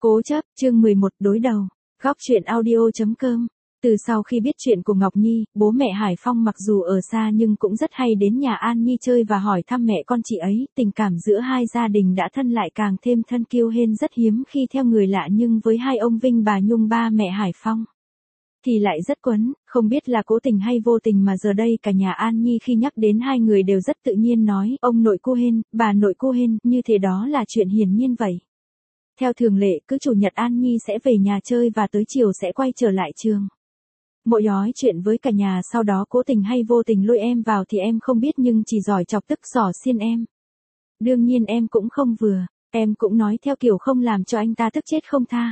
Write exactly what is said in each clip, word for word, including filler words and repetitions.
Cố chấp, chương mười một đối đầu. Góc truyện audio.com. Từ sau khi biết chuyện của Ngọc Nhi, bố mẹ Hải Phong mặc dù ở xa nhưng cũng rất hay đến nhà An Nhi chơi và hỏi thăm mẹ con chị ấy. Tình cảm giữa hai gia đình đã thân lại càng thêm thân, kiêu hên rất hiếm khi theo người lạ, nhưng với hai ông Vinh bà Nhung ba mẹ Hải Phong thì lại rất quấn. Không biết là cố tình hay vô tình mà giờ đây cả nhà An Nhi khi nhắc đến hai người đều rất tự nhiên nói ông nội cô Hên, bà nội cô Hên, như thế đó là chuyện hiển nhiên vậy. Theo thường lệ, cứ chủ nhật An Nhi sẽ về nhà chơi và tới chiều sẽ quay trở lại trường. Mội nói chuyện với cả nhà, sau đó cố tình hay vô tình lôi em vào thì em không biết, nhưng chỉ giỏi chọc tức xỏ xiên em. Đương nhiên em cũng không vừa, em cũng nói theo kiểu không làm cho anh ta tức chết không tha.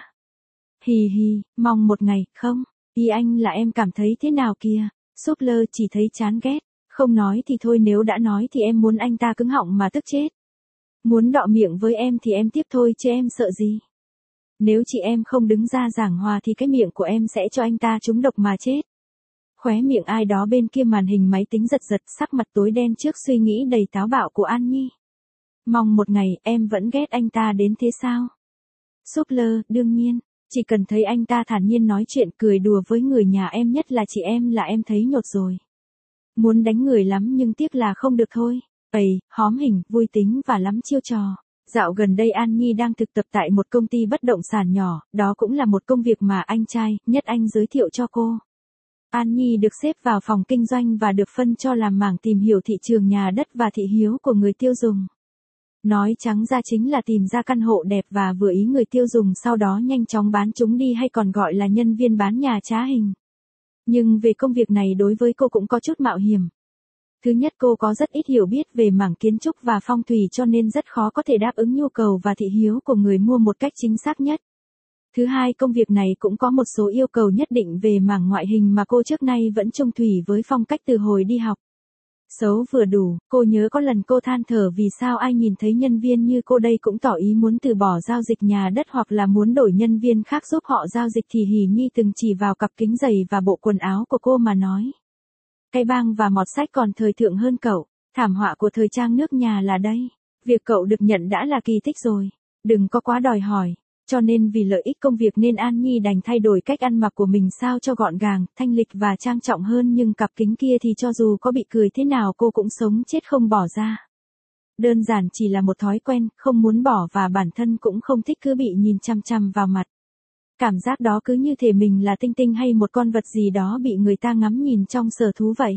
Hì hì, mong một ngày, không, ý anh là em cảm thấy thế nào kìa, súp lơ chỉ thấy chán ghét, không nói thì thôi, nếu đã nói thì em muốn anh ta cứng họng mà tức chết. Muốn đọ miệng với em thì em tiếp thôi chứ em sợ gì. Nếu chị em không đứng ra giảng hòa thì cái miệng của em sẽ cho anh ta trúng độc mà chết. Khóe miệng ai đó bên kia màn hình máy tính giật giật, sắc mặt tối đen trước suy nghĩ đầy táo bạo của An Nhi. Mong một ngày em vẫn ghét anh ta đến thế sao? Súp lơ, đương nhiên, chỉ cần thấy anh ta thản nhiên nói chuyện cười đùa với người nhà em, nhất là chị em, là em thấy nhột rồi. Muốn đánh người lắm nhưng tiếc là không được thôi. Ây, hóm hình, vui tính và lắm chiêu trò. Dạo gần đây An Nhi đang thực tập tại một công ty bất động sản nhỏ, đó cũng là một công việc mà anh trai, Nhất Anh giới thiệu cho cô. An Nhi được xếp vào phòng kinh doanh và được phân cho làm mảng tìm hiểu thị trường nhà đất và thị hiếu của người tiêu dùng. Nói trắng ra chính là tìm ra căn hộ đẹp và vừa ý người tiêu dùng, sau đó nhanh chóng bán chúng đi, hay còn gọi là nhân viên bán nhà trá hình. Nhưng về công việc này đối với cô cũng có chút mạo hiểm. Thứ nhất, cô có rất ít hiểu biết về mảng kiến trúc và phong thủy, cho nên rất khó có thể đáp ứng nhu cầu và thị hiếu của người mua một cách chính xác nhất. Thứ hai, công việc này cũng có một số yêu cầu nhất định về mảng ngoại hình mà cô trước nay vẫn chung thủy với phong cách từ hồi đi học. Xấu vừa đủ, cô nhớ có lần cô than thở vì sao ai nhìn thấy nhân viên như cô đây cũng tỏ ý muốn từ bỏ giao dịch nhà đất hoặc là muốn đổi nhân viên khác giúp họ giao dịch, thì Hỉ Nhi từng chỉ vào cặp kính giày và bộ quần áo của cô mà nói. Cái bang và mọt sách còn thời thượng hơn cậu, thảm họa của thời trang nước nhà là đây. Việc cậu được nhận đã là kỳ tích rồi, đừng có quá đòi hỏi. Cho nên vì lợi ích công việc nên An Nhi đành thay đổi cách ăn mặc của mình sao cho gọn gàng, thanh lịch và trang trọng hơn, nhưng cặp kính kia thì cho dù có bị cười thế nào cô cũng sống chết không bỏ ra. Đơn giản chỉ là một thói quen, không muốn bỏ, và bản thân cũng không thích cứ bị nhìn chăm chăm vào mặt. Cảm giác đó cứ như thể mình là tinh tinh hay một con vật gì đó bị người ta ngắm nhìn trong sở thú vậy.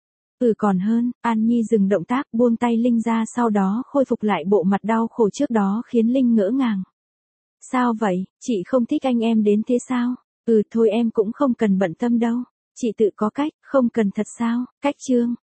Ừ, còn hơn, An Nhi dừng động tác, buông tay Linh ra, sau đó khôi phục lại bộ mặt đau khổ trước đó, khiến Linh ngỡ ngàng. Sao vậy, chị không thích anh em đến thế sao? Ừ thôi, em cũng không cần bận tâm đâu. Chị tự có cách, không cần thật sao? Cách chương.